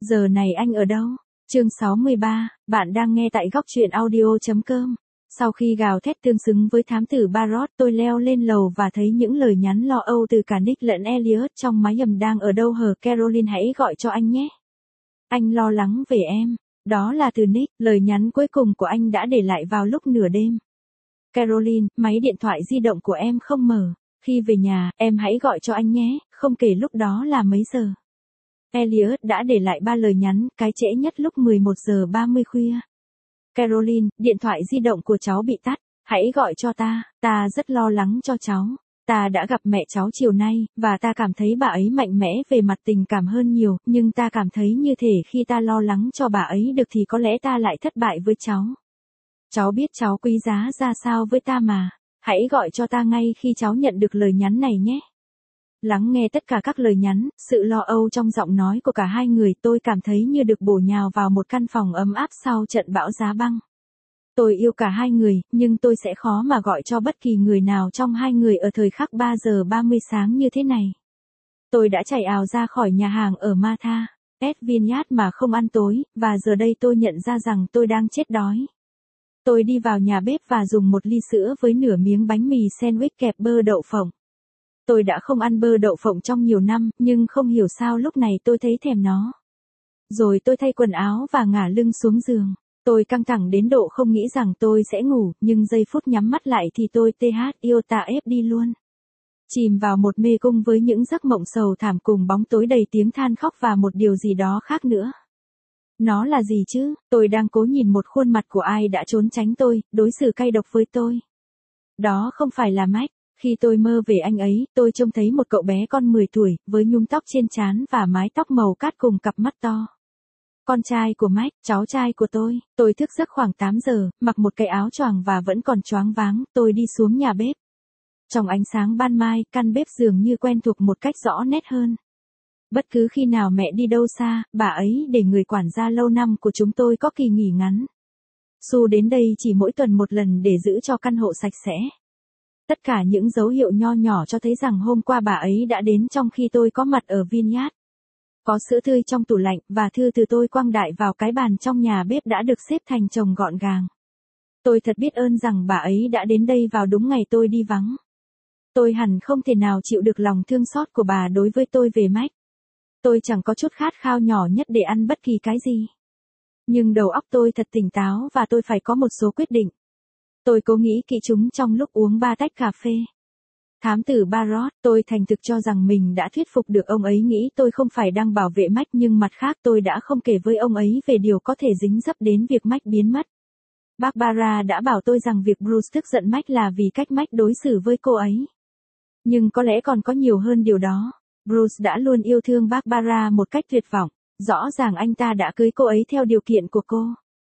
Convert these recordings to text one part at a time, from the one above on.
Giờ này anh ở đâu? Chương 63, bạn đang nghe tại góc truyện audio.com. Sau khi gào thét tương xứng với thám tử Barrot, tôi leo lên lầu và thấy những lời nhắn lo âu từ cả Nick lẫn Elliot trong máy ầm đang ở đâu hờ Caroline hãy gọi cho anh nhé. Anh lo lắng về em. Đó là từ Nick, lời nhắn cuối cùng của anh đã để lại vào lúc nửa đêm. Caroline, máy điện thoại di động của em không mở. Khi về nhà, em hãy gọi cho anh nhé, không kể lúc đó là mấy giờ. Elliot đã để lại 3 lời nhắn, cái trễ nhất lúc 11 giờ 30 khuya. Caroline, điện thoại di động của cháu bị tắt, hãy gọi cho ta rất lo lắng cho cháu. Ta đã gặp mẹ cháu chiều nay, và ta cảm thấy bà ấy mạnh mẽ về mặt tình cảm hơn nhiều, nhưng ta cảm thấy như thể khi ta lo lắng cho bà ấy được thì có lẽ ta lại thất bại với cháu. Cháu biết cháu quý giá ra sao với ta mà, hãy gọi cho ta ngay khi cháu nhận được lời nhắn này nhé. Lắng nghe tất cả các lời nhắn, sự lo âu trong giọng nói của cả hai người, tôi cảm thấy như được bổ nhào vào một căn phòng ấm áp sau trận bão giá băng. Tôi yêu cả hai người, nhưng tôi sẽ khó mà gọi cho bất kỳ người nào trong hai người ở thời khắc 3 giờ 30 sáng như thế này. Tôi đã chạy ào ra khỏi nhà hàng ở Martha Vineyard mà không ăn tối, và giờ đây tôi nhận ra rằng tôi đang chết đói. Tôi đi vào nhà bếp và dùng một ly sữa với nửa miếng bánh mì sandwich kẹp bơ đậu phộng. Tôi đã không ăn bơ đậu phộng trong nhiều năm, nhưng không hiểu sao lúc này tôi thấy thèm nó. Rồi tôi thay quần áo và ngả lưng xuống giường. Tôi căng thẳng đến độ không nghĩ rằng tôi sẽ ngủ, nhưng giây phút nhắm mắt lại thì tôi đi luôn. Chìm vào một mê cung với những giấc mộng sầu thảm cùng bóng tối đầy tiếng than khóc và một điều gì đó khác nữa. Nó là gì chứ? Tôi đang cố nhìn một khuôn mặt của ai đã trốn tránh tôi, đối xử cay độc với tôi. Đó không phải là Mike. Khi tôi mơ về anh ấy, tôi trông thấy một cậu bé con 10 tuổi, với nhúm tóc trên trán và mái tóc màu cát cùng cặp mắt to. Con trai của Mike, cháu trai của tôi. Tôi thức giấc khoảng 8 giờ, mặc một cái áo choàng và vẫn còn choáng váng, tôi đi xuống nhà bếp. Trong ánh sáng ban mai, căn bếp dường như quen thuộc một cách rõ nét hơn. Bất cứ khi nào mẹ đi đâu xa, bà ấy để người quản gia lâu năm của chúng tôi có kỳ nghỉ ngắn. Su đến đây chỉ mỗi tuần một lần để giữ cho căn hộ sạch sẽ. Tất cả những dấu hiệu nho nhỏ cho thấy rằng hôm qua bà ấy đã đến trong khi tôi có mặt ở Vineyard. Có sữa tươi trong tủ lạnh, và thư từ tôi quăng đại vào cái bàn trong nhà bếp đã được xếp thành chồng gọn gàng. Tôi thật biết ơn rằng bà ấy đã đến đây vào đúng ngày tôi đi vắng. Tôi hẳn không thể nào chịu được lòng thương xót của bà đối với tôi về Mike. Tôi chẳng có chút khát khao nhỏ nhất để ăn bất kỳ cái gì. Nhưng đầu óc tôi thật tỉnh táo và tôi phải có một số quyết định. Tôi cố nghĩ kỹ chúng trong lúc uống 3 tách cà phê. Thám tử Barrot, tôi thành thực cho rằng mình đã thuyết phục được ông ấy nghĩ tôi không phải đang bảo vệ Mike, nhưng mặt khác tôi đã không kể với ông ấy về điều có thể dính dấp đến việc Mike biến mất. Barbara đã bảo tôi rằng việc Bruce tức giận Mike là vì cách Mike đối xử với cô ấy. Nhưng có lẽ còn có nhiều hơn điều đó. Bruce đã luôn yêu thương Barbara một cách tuyệt vọng. Rõ ràng anh ta đã cưới cô ấy theo điều kiện của cô.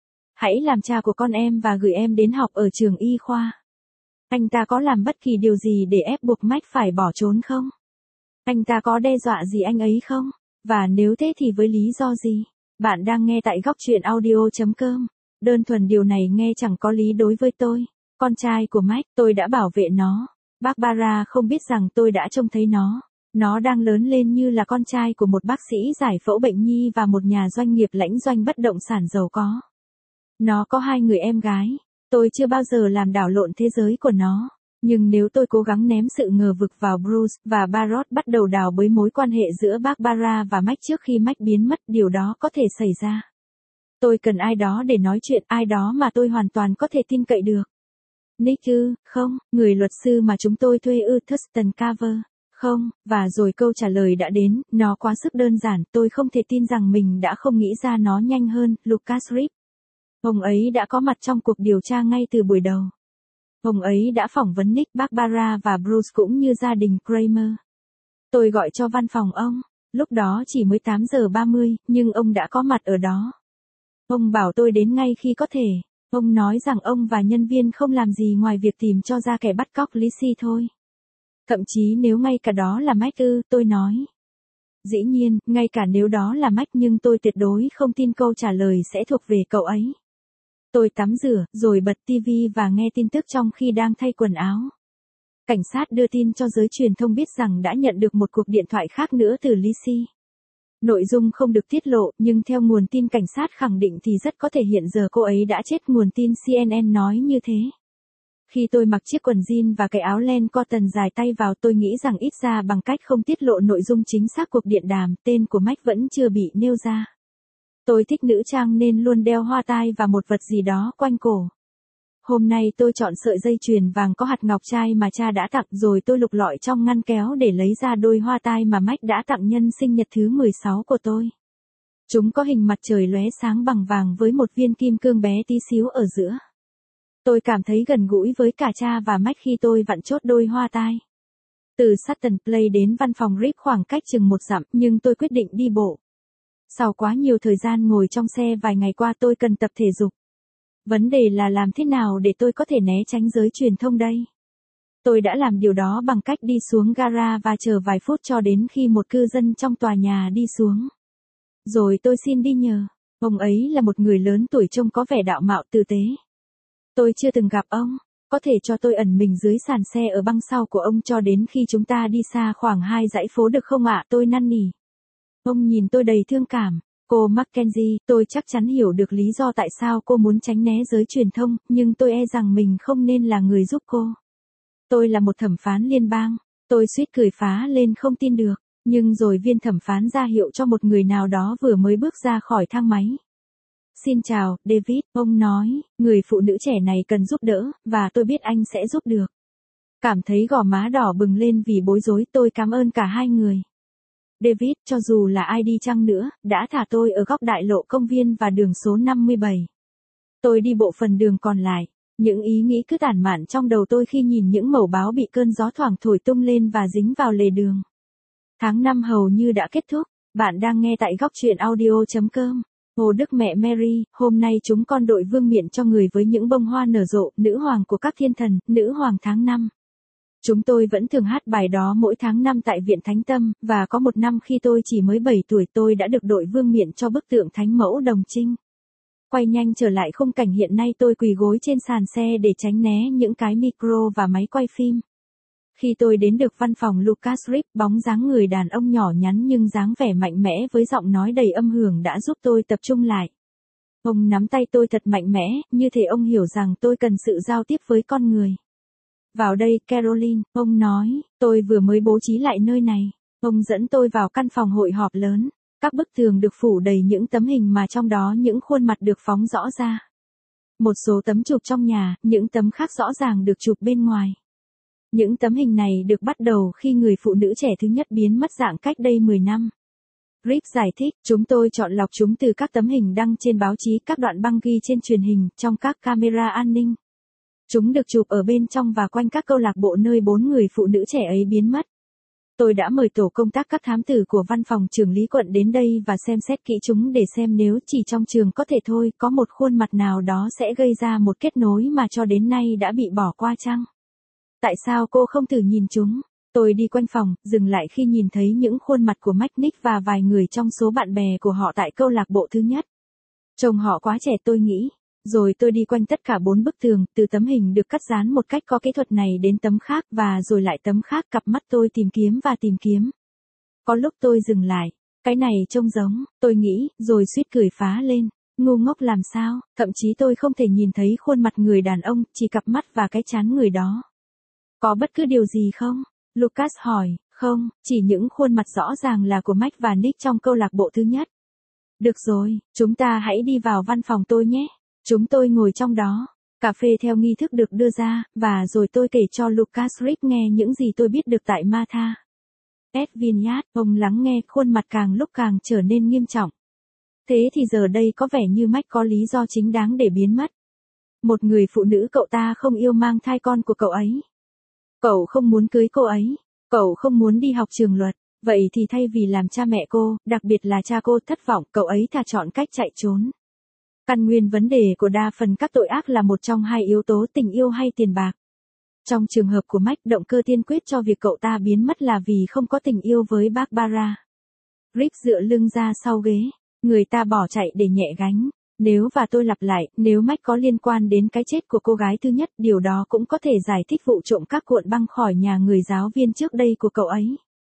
Hãy làm cha của con em và gửi em đến học ở trường y khoa. Anh ta có làm bất kỳ điều gì để ép buộc Mike phải bỏ trốn không? Anh ta có đe dọa gì anh ấy không? Và nếu thế thì với lý do gì? Bạn đang nghe tại góc truyện audio.com. Đơn thuần điều này nghe chẳng có lý đối với tôi. Con trai của Mike, tôi đã bảo vệ nó. Barbara không biết rằng tôi đã trông thấy nó. Nó đang lớn lên như là con trai của một bác sĩ giải phẫu bệnh nhi và một nhà doanh nghiệp lãnh doanh bất động sản giàu có. Nó có 2 người em gái. Tôi chưa bao giờ làm đảo lộn thế giới của nó. Nhưng nếu tôi cố gắng ném sự ngờ vực vào Bruce, và Barrot bắt đầu đào bới mối quan hệ giữa Barbara và Mike trước khi Mike biến mất, điều đó có thể xảy ra. Tôi cần ai đó để nói chuyện, ai đó mà tôi hoàn toàn có thể tin cậy được. Nick ư? Không. Người luật sư mà chúng tôi thuê ư? Thurston Carver? Không. Và rồi câu trả lời đã đến, nó quá sức đơn giản, tôi không thể tin rằng mình đã không nghĩ ra nó nhanh hơn. Lucas Reeve. Ông ấy đã có mặt trong cuộc điều tra ngay từ buổi đầu. Ông ấy đã phỏng vấn Nick, Barbara và Bruce cũng như gia đình Kramer. Tôi gọi cho văn phòng ông. Lúc đó chỉ mới 8 giờ 30, nhưng ông đã có mặt ở đó. Ông bảo tôi đến ngay khi có thể. Ông nói rằng ông và nhân viên không làm gì ngoài việc tìm cho ra kẻ bắt cóc Lizzie thôi. Thậm chí nếu ngay cả đó là Mike ư, tôi nói. Dĩ nhiên, ngay cả nếu đó là Mike, nhưng tôi tuyệt đối không tin câu trả lời sẽ thuộc về cậu ấy. Tôi tắm rửa, rồi bật TV và nghe tin tức trong khi đang thay quần áo. Cảnh sát đưa tin cho giới truyền thông biết rằng đã nhận được một cuộc điện thoại khác nữa từ Lizzie. Nội dung không được tiết lộ, nhưng theo nguồn tin cảnh sát khẳng định thì rất có thể hiện giờ cô ấy đã chết, nguồn tin CNN nói như thế. Khi tôi mặc chiếc quần jean và cái áo len cotton dài tay vào, tôi nghĩ rằng ít ra bằng cách không tiết lộ nội dung chính xác cuộc điện đàm, tên của Mike vẫn chưa bị nêu ra. Tôi thích nữ trang nên luôn đeo hoa tai và một vật gì đó quanh cổ. Hôm nay tôi chọn sợi dây chuyền vàng có hạt ngọc trai mà cha đã tặng, rồi tôi lục lọi trong ngăn kéo để lấy ra đôi hoa tai mà Mike đã tặng nhân sinh nhật thứ 16 của tôi. Chúng có hình mặt trời lóe sáng bằng vàng với một viên kim cương bé tí xíu ở giữa. Tôi cảm thấy gần gũi với cả cha và Mike khi tôi vặn chốt đôi hoa tai. Từ Sutton Place đến văn phòng Rip khoảng cách chừng 1 dặm, nhưng tôi quyết định đi bộ. Sau quá nhiều thời gian ngồi trong xe vài ngày qua, tôi cần tập thể dục. Vấn đề là làm thế nào để tôi có thể né tránh giới truyền thông đây? Tôi đã làm điều đó bằng cách đi xuống gara và chờ vài phút cho đến khi một cư dân trong tòa nhà đi xuống. Rồi tôi xin đi nhờ. Ông ấy là một người lớn tuổi trông có vẻ đạo mạo tử tế. Tôi chưa từng gặp ông. Có thể cho tôi ẩn mình dưới sàn xe ở băng sau của ông cho đến khi chúng ta đi xa khoảng 2 dãy phố được không ạ? Tôi năn nỉ. Ông nhìn tôi đầy thương cảm. Cô Mackenzie, tôi chắc chắn hiểu được lý do tại sao cô muốn tránh né giới truyền thông, nhưng tôi e rằng mình không nên là người giúp cô. Tôi là một thẩm phán liên bang. Tôi suýt cười phá lên không tin được. Nhưng rồi viên thẩm phán ra hiệu cho một người nào đó vừa mới bước ra khỏi thang máy. Xin chào, David, ông nói, người phụ nữ trẻ này cần giúp đỡ, và tôi biết anh sẽ giúp được. Cảm thấy gò má đỏ bừng lên vì bối rối, tôi cảm ơn cả hai người. David, cho dù là ai đi chăng nữa, đã thả tôi ở góc đại lộ công viên và đường số 57. Tôi đi bộ phần đường còn lại. Những ý nghĩ cứ tản mạn trong đầu tôi khi nhìn những mẩu báo bị cơn gió thoảng thổi tung lên và dính vào lề đường. Tháng 5 hầu như đã kết thúc. Bạn đang nghe tại góc truyện audio.com. Ô Đức Mẹ Mary, hôm nay chúng con đội vương miện cho người với những bông hoa nở rộ, nữ hoàng của các thiên thần, nữ hoàng tháng 5. Chúng tôi vẫn thường hát bài đó mỗi tháng 5 tại Viện Thánh Tâm, và có một năm khi tôi chỉ mới 7 tuổi tôi đã được đội vương miện cho bức tượng Thánh Mẫu Đồng Trinh. Quay nhanh trở lại khung cảnh hiện nay, tôi quỳ gối trên sàn xe để tránh né những cái micro và máy quay phim. Khi tôi đến được văn phòng Lucas Rip, bóng dáng người đàn ông nhỏ nhắn nhưng dáng vẻ mạnh mẽ với giọng nói đầy âm hưởng đã giúp tôi tập trung lại. Ông nắm tay tôi thật mạnh mẽ, như thể ông hiểu rằng tôi cần sự giao tiếp với con người. Vào đây, Caroline, ông nói, tôi vừa mới bố trí lại nơi này. Ông dẫn tôi vào căn phòng hội họp lớn. Các bức tường được phủ đầy những tấm hình mà trong đó những khuôn mặt được phóng rõ ra. Một số tấm chụp trong nhà, những tấm khác rõ ràng được chụp bên ngoài. Những tấm hình này được bắt đầu khi người phụ nữ trẻ thứ nhất biến mất dạng cách đây 10 năm. Rick giải thích, chúng tôi chọn lọc chúng từ các tấm hình đăng trên báo chí, các đoạn băng ghi trên truyền hình, trong các camera an ninh. Chúng được chụp ở bên trong và quanh các câu lạc bộ nơi 4 người phụ nữ trẻ ấy biến mất. Tôi đã mời tổ công tác các thám tử của văn phòng trưởng lý quận đến đây và xem xét kỹ chúng để xem nếu chỉ trong trường có thể thôi, có một khuôn mặt nào đó sẽ gây ra một kết nối mà cho đến nay đã bị bỏ qua chăng? Tại sao cô không thử nhìn chúng? Tôi đi quanh phòng, dừng lại khi nhìn thấy những khuôn mặt của McNick và vài người trong số bạn bè của họ tại câu lạc bộ thứ nhất. Trông họ quá trẻ tôi nghĩ. Rồi tôi đi quanh tất cả 4 bức tường, từ tấm hình được cắt dán một cách có kỹ thuật này đến tấm khác và rồi lại tấm khác, cặp mắt tôi tìm kiếm và tìm kiếm. Có lúc tôi dừng lại. Cái này trông giống, tôi nghĩ, rồi suýt cười phá lên. Ngu ngốc làm sao, thậm chí tôi không thể nhìn thấy khuôn mặt người đàn ông, chỉ cặp mắt và cái trán người đó. Có bất cứ điều gì không? Lucas hỏi, không, chỉ những khuôn mặt rõ ràng là của Mike và Nick trong câu lạc bộ thứ nhất. Được rồi, chúng ta hãy đi vào văn phòng tôi nhé. Chúng tôi ngồi trong đó. Cà phê theo nghi thức được đưa ra, và rồi tôi kể cho Lucas Rip nghe những gì tôi biết được tại Martha Vineyard. Ông lắng nghe, khuôn mặt càng lúc càng trở nên nghiêm trọng. Thế thì giờ đây có vẻ như Mike có lý do chính đáng để biến mất. Một người phụ nữ cậu ta không yêu mang thai con của cậu ấy. Cậu không muốn cưới cô ấy. Cậu không muốn đi học trường luật. Vậy thì thay vì làm cha mẹ cô, đặc biệt là cha cô thất vọng, cậu ấy thà chọn cách chạy trốn. Căn nguyên vấn đề của đa phần các tội ác là một trong hai yếu tố, tình yêu hay tiền bạc. Trong trường hợp của Mike, động cơ tiên quyết cho việc cậu ta biến mất là vì không có tình yêu với Barbara. Rick dựa lưng ra sau ghế. Người ta bỏ chạy để nhẹ gánh. Nếu và tôi lặp lại, nếu Mike có liên quan đến cái chết của cô gái thứ nhất, điều đó cũng có thể giải thích vụ trộm các cuộn băng khỏi nhà người giáo viên trước đây của cậu ấy.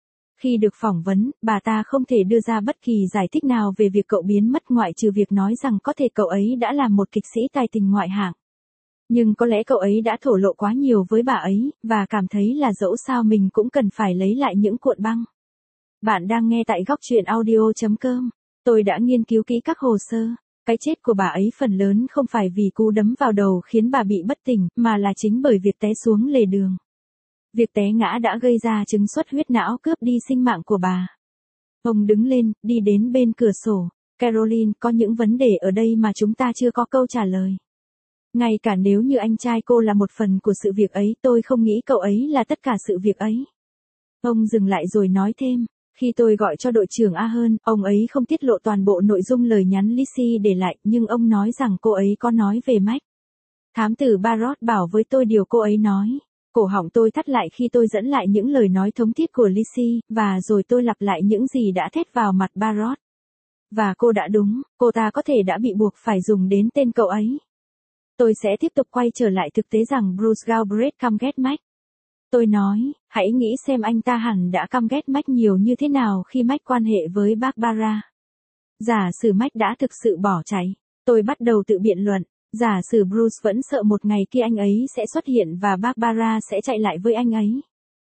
Khi được phỏng vấn, bà ta không thể đưa ra bất kỳ giải thích nào về việc cậu biến mất ngoại trừ việc nói rằng có thể cậu ấy đã là một kịch sĩ tài tình ngoại hạng. Nhưng có lẽ cậu ấy đã thổ lộ quá nhiều với bà ấy, và cảm thấy là dẫu sao mình cũng cần phải lấy lại những cuộn băng. Bạn đang nghe tại góc truyện audio.com. Tôi đã nghiên cứu kỹ các hồ sơ. Cái chết của bà ấy phần lớn không phải vì cú đấm vào đầu khiến bà bị bất tỉnh, mà là chính bởi việc té xuống lề đường. Việc té ngã đã gây ra chứng xuất huyết não cướp đi sinh mạng của bà. Ông đứng lên, đi đến bên cửa sổ. Caroline, có những vấn đề ở đây mà chúng ta chưa có câu trả lời. Ngay cả nếu như anh trai cô là một phần của sự việc ấy, tôi không nghĩ cậu ấy là tất cả sự việc ấy. Ông dừng lại rồi nói thêm. Khi tôi gọi cho đội trưởng Ahern, ông ấy không tiết lộ toàn bộ nội dung lời nhắn Lizzie để lại, nhưng ông nói rằng cô ấy có nói về Mac. Thám tử Barrot bảo với tôi điều cô ấy nói. Cổ họng tôi thắt lại khi tôi dẫn lại những lời nói thống thiết của Lizzie, và rồi tôi lặp lại những gì đã thét vào mặt Barrot. Và cô đã đúng, cô ta có thể đã bị buộc phải dùng đến tên cậu ấy. Tôi sẽ tiếp tục quay trở lại thực tế rằng Bruce Galbraith căm ghét Mac. Tôi nói, hãy nghĩ xem anh ta hẳn đã căm ghét Mac nhiều như thế nào khi Mac quan hệ với Barbara. Giả sử Mac đã thực sự bỏ chạy. Tôi bắt đầu tự biện luận. Giả sử Bruce vẫn sợ một ngày kia anh ấy sẽ xuất hiện và Barbara sẽ chạy lại với anh ấy.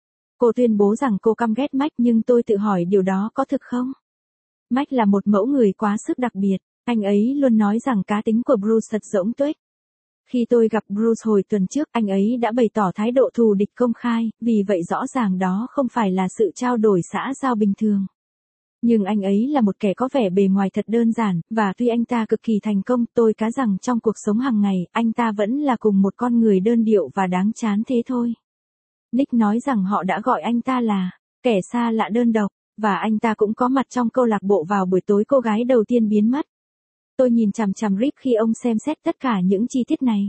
Cô tuyên bố rằng cô căm ghét Mac, nhưng tôi tự hỏi điều đó có thực không? Mac là một mẫu người quá sức đặc biệt. Anh ấy luôn nói rằng cá tính của Bruce thật rỗng tuếch. Khi tôi gặp Bruce hồi tuần trước, anh ấy đã bày tỏ thái độ thù địch công khai, vì vậy rõ ràng đó không phải là sự trao đổi xã giao bình thường. Nhưng anh ấy là một kẻ có vẻ bề ngoài thật đơn giản, và tuy anh ta cực kỳ thành công, tôi cá rằng trong cuộc sống hàng ngày, anh ta vẫn là cùng một con người đơn điệu và đáng chán thế thôi. Nick nói rằng họ đã gọi anh ta là kẻ xa lạ đơn độc, và anh ta cũng có mặt trong câu lạc bộ vào buổi tối cô gái đầu tiên biến mất. Tôi nhìn chằm chằm Rip khi ông xem xét tất cả những chi tiết này.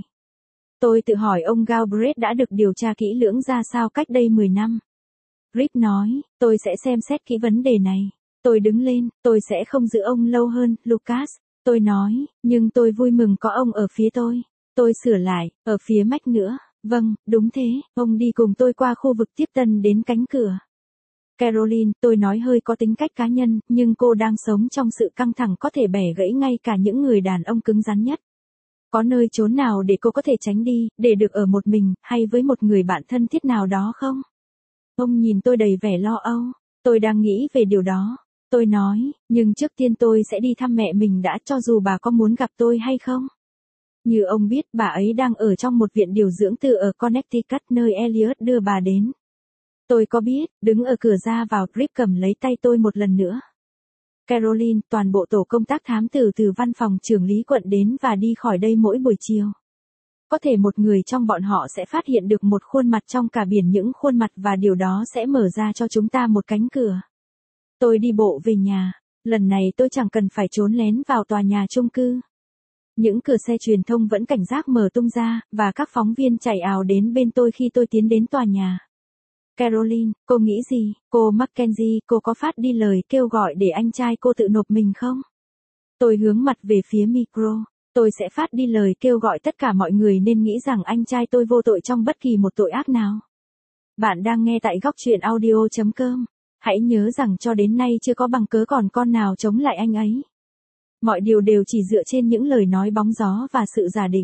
Tôi tự hỏi ông Galbraith đã được điều tra kỹ lưỡng ra sao cách đây 10 năm. Rip nói, tôi sẽ xem xét kỹ vấn đề này. Tôi đứng lên, tôi sẽ không giữ ông lâu hơn, Lucas. Tôi nói, nhưng tôi vui mừng có ông ở phía tôi. Tôi sửa lại, ở phía Mac nữa. Vâng, đúng thế, ông đi cùng tôi qua khu vực tiếp tân đến cánh cửa. Caroline, tôi nói hơi có tính cách cá nhân, nhưng cô đang sống trong sự căng thẳng có thể bẻ gãy ngay cả những người đàn ông cứng rắn nhất. Có nơi trốn nào để cô có thể tránh đi, để được ở một mình, hay với một người bạn thân thiết nào đó không? Ông nhìn tôi đầy vẻ lo âu. Tôi đang nghĩ về điều đó. Tôi nói, nhưng trước tiên tôi sẽ đi thăm mẹ mình đã, cho dù bà có muốn gặp tôi hay không. Như ông biết, bà ấy đang ở trong một viện điều dưỡng tư ở Connecticut nơi Elliot đưa bà đến. Tôi có biết, đứng ở cửa ra vào, Rip cầm lấy tay tôi một lần nữa. Caroline, toàn bộ tổ công tác thám tử từ văn phòng trưởng lý quận đến và đi khỏi đây mỗi buổi chiều. Có thể một người trong bọn họ sẽ phát hiện được một khuôn mặt trong cả biển những khuôn mặt, và điều đó sẽ mở ra cho chúng ta một cánh cửa. Tôi đi bộ về nhà. Lần này tôi chẳng cần phải trốn lén vào tòa nhà chung cư. Những cửa xe truyền thông vẫn cảnh giác mở tung ra, và các phóng viên chạy ào đến bên tôi khi tôi tiến đến tòa nhà. Caroline, cô nghĩ gì? Cô Mackenzie, cô có phát đi lời kêu gọi để anh trai cô tự nộp mình không? Tôi hướng mặt về phía micro. Tôi sẽ phát đi lời kêu gọi tất cả mọi người nên nghĩ rằng anh trai tôi vô tội trong bất kỳ một tội ác nào. Bạn đang nghe tại góc truyện audio.com. Hãy nhớ rằng cho đến nay chưa có bằng cớ còn con nào chống lại anh ấy. Mọi điều đều chỉ dựa trên những lời nói bóng gió và sự giả định.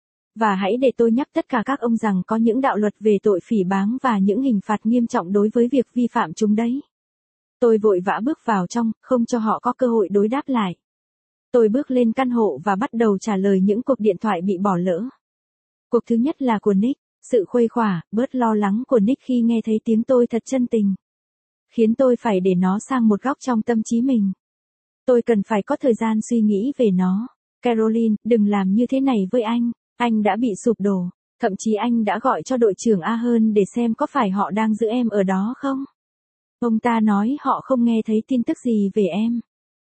Và hãy để tôi nhắc tất cả các ông rằng có những đạo luật về tội phỉ báng và những hình phạt nghiêm trọng đối với việc vi phạm chúng đấy. Tôi vội vã bước vào trong, không cho họ có cơ hội đối đáp lại. Tôi bước lên căn hộ và bắt đầu trả lời những cuộc điện thoại bị bỏ lỡ. Cuộc thứ nhất là của Nick, sự khuây khỏa, bớt lo lắng của Nick khi nghe thấy tiếng tôi thật chân tình. Khiến tôi phải để nó sang một góc trong tâm trí mình. Tôi cần phải có thời gian suy nghĩ về nó. Caroline, đừng làm như thế này với anh. Anh đã bị sụp đổ. Thậm chí anh đã gọi cho đội trưởng Ahern để xem có phải họ đang giữ em ở đó không. Ông ta nói họ không nghe thấy tin tức gì về em.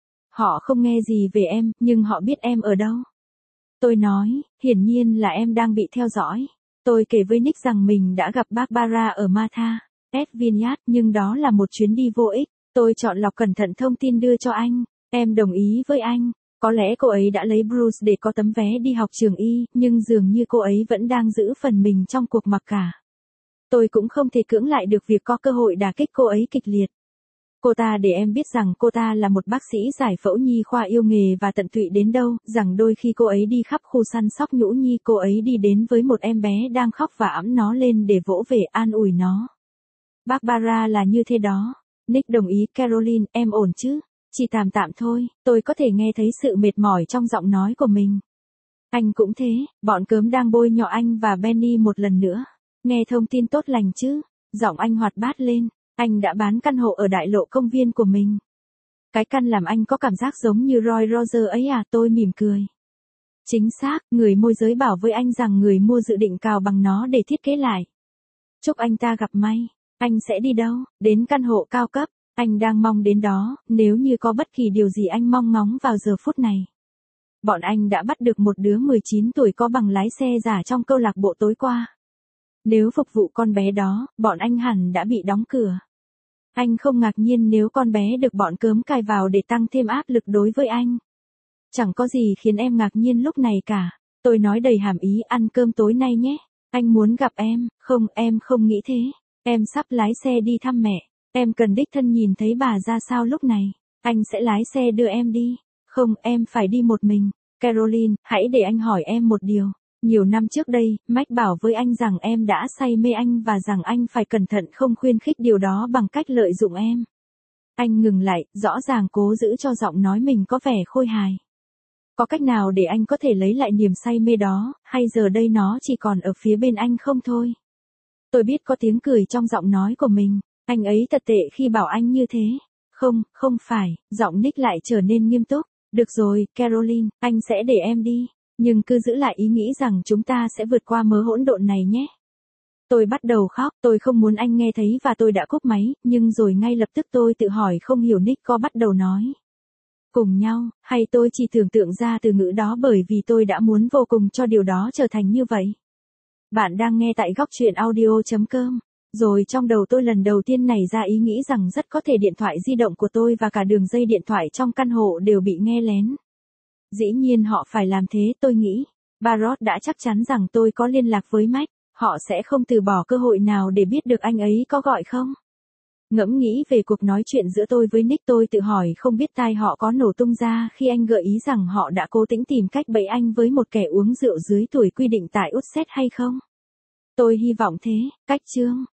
Họ không nghe gì về em, nhưng họ biết em ở đâu. Tôi nói, hiển nhiên là em đang bị theo dõi. Tôi kể với Nick rằng mình đã gặp Barbara ở Martha Vineyard, nhưng đó là một chuyến đi vô ích. Tôi chọn lọc cẩn thận thông tin đưa cho anh. Em đồng ý với anh. Có lẽ cô ấy đã lấy Bruce để có tấm vé đi học trường y, nhưng dường như cô ấy vẫn đang giữ phần mình trong cuộc mặc cả. Tôi cũng không thể cưỡng lại được việc có cơ hội đả kích cô ấy kịch liệt. Cô ta để em biết rằng cô ta là một bác sĩ giải phẫu nhi khoa yêu nghề và tận tụy đến đâu, rằng đôi khi cô ấy đi khắp khu săn sóc nhũ nhi, cô ấy đi đến với một em bé đang khóc và ẵm nó lên để vỗ về an ủi nó. Barbara là như thế đó. Nick đồng ý. Caroline, em ổn chứ? Chỉ tạm tạm thôi, tôi có thể nghe thấy sự mệt mỏi trong giọng nói của mình. Anh cũng thế, bọn cớm đang bôi nhọ anh và Benny một lần nữa. Nghe thông tin tốt lành chứ? Giọng anh hoạt bát lên. Anh đã bán căn hộ ở đại lộ công viên của mình. Cái căn làm anh có cảm giác giống như Roy Roger ấy à? Tôi mỉm cười. Chính xác, người môi giới bảo với anh rằng người mua dự định cào bằng nó để thiết kế lại. Chúc anh ta gặp may. Anh sẽ đi đâu? Đến căn hộ cao cấp. Anh đang mong đến đó, nếu như có bất kỳ điều gì anh mong ngóng vào giờ phút này. Bọn anh đã bắt được một đứa 19 tuổi có bằng lái xe giả trong câu lạc bộ tối qua. Nếu phục vụ con bé đó, bọn anh hẳn đã bị đóng cửa. Anh không ngạc nhiên nếu con bé được bọn cớm cài vào để tăng thêm áp lực đối với anh. Chẳng có gì khiến em ngạc nhiên lúc này cả. Tôi nói đầy hàm ý. Ăn cơm tối nay nhé. Anh muốn gặp em. Không, em không nghĩ thế. Em sắp lái xe đi thăm mẹ. Em cần đích thân nhìn thấy bà ra sao lúc này. Anh sẽ lái xe đưa em đi. Không, em phải đi một mình. Caroline, hãy để anh hỏi em một điều. Nhiều năm trước đây, Mike bảo với anh rằng em đã say mê anh và rằng anh phải cẩn thận không khuyến khích điều đó bằng cách lợi dụng em. Anh ngừng lại, rõ ràng cố giữ cho giọng nói mình có vẻ khôi hài. Có cách nào để anh có thể lấy lại niềm say mê đó, hay giờ đây nó chỉ còn ở phía bên anh không thôi? Tôi biết có tiếng cười trong giọng nói của mình. Anh ấy thật tệ khi bảo anh như thế. Không, không phải, giọng Nick lại trở nên nghiêm túc. Được rồi, Caroline, anh sẽ để em đi. Nhưng cứ giữ lại ý nghĩ rằng chúng ta sẽ vượt qua mớ hỗn độn này nhé. Tôi bắt đầu khóc, tôi không muốn anh nghe thấy và tôi đã cúp máy, nhưng rồi ngay lập tức tôi tự hỏi không hiểu Nick có bắt đầu nói cùng nhau, hay tôi chỉ tưởng tượng ra từ ngữ đó bởi vì tôi đã muốn vô cùng cho điều đó trở thành như vậy. Bạn đang nghe tại góc truyện audio.com. Rồi trong đầu tôi lần đầu tiên nảy ra ý nghĩ rằng rất có thể điện thoại di động của tôi và cả đường dây điện thoại trong căn hộ đều bị nghe lén. Dĩ nhiên họ phải làm thế, tôi nghĩ. Barrot đã chắc chắn rằng tôi có liên lạc với Mike, họ sẽ không từ bỏ cơ hội nào để biết được anh ấy có gọi không. Ngẫm nghĩ về cuộc nói chuyện giữa tôi với Nick, tôi tự hỏi không biết tai họ có nổ tung ra khi anh gợi ý rằng họ đã cố tình tìm cách bẫy anh với một kẻ uống rượu dưới tuổi quy định tại Utset hay không. Tôi hy vọng thế. Cách chương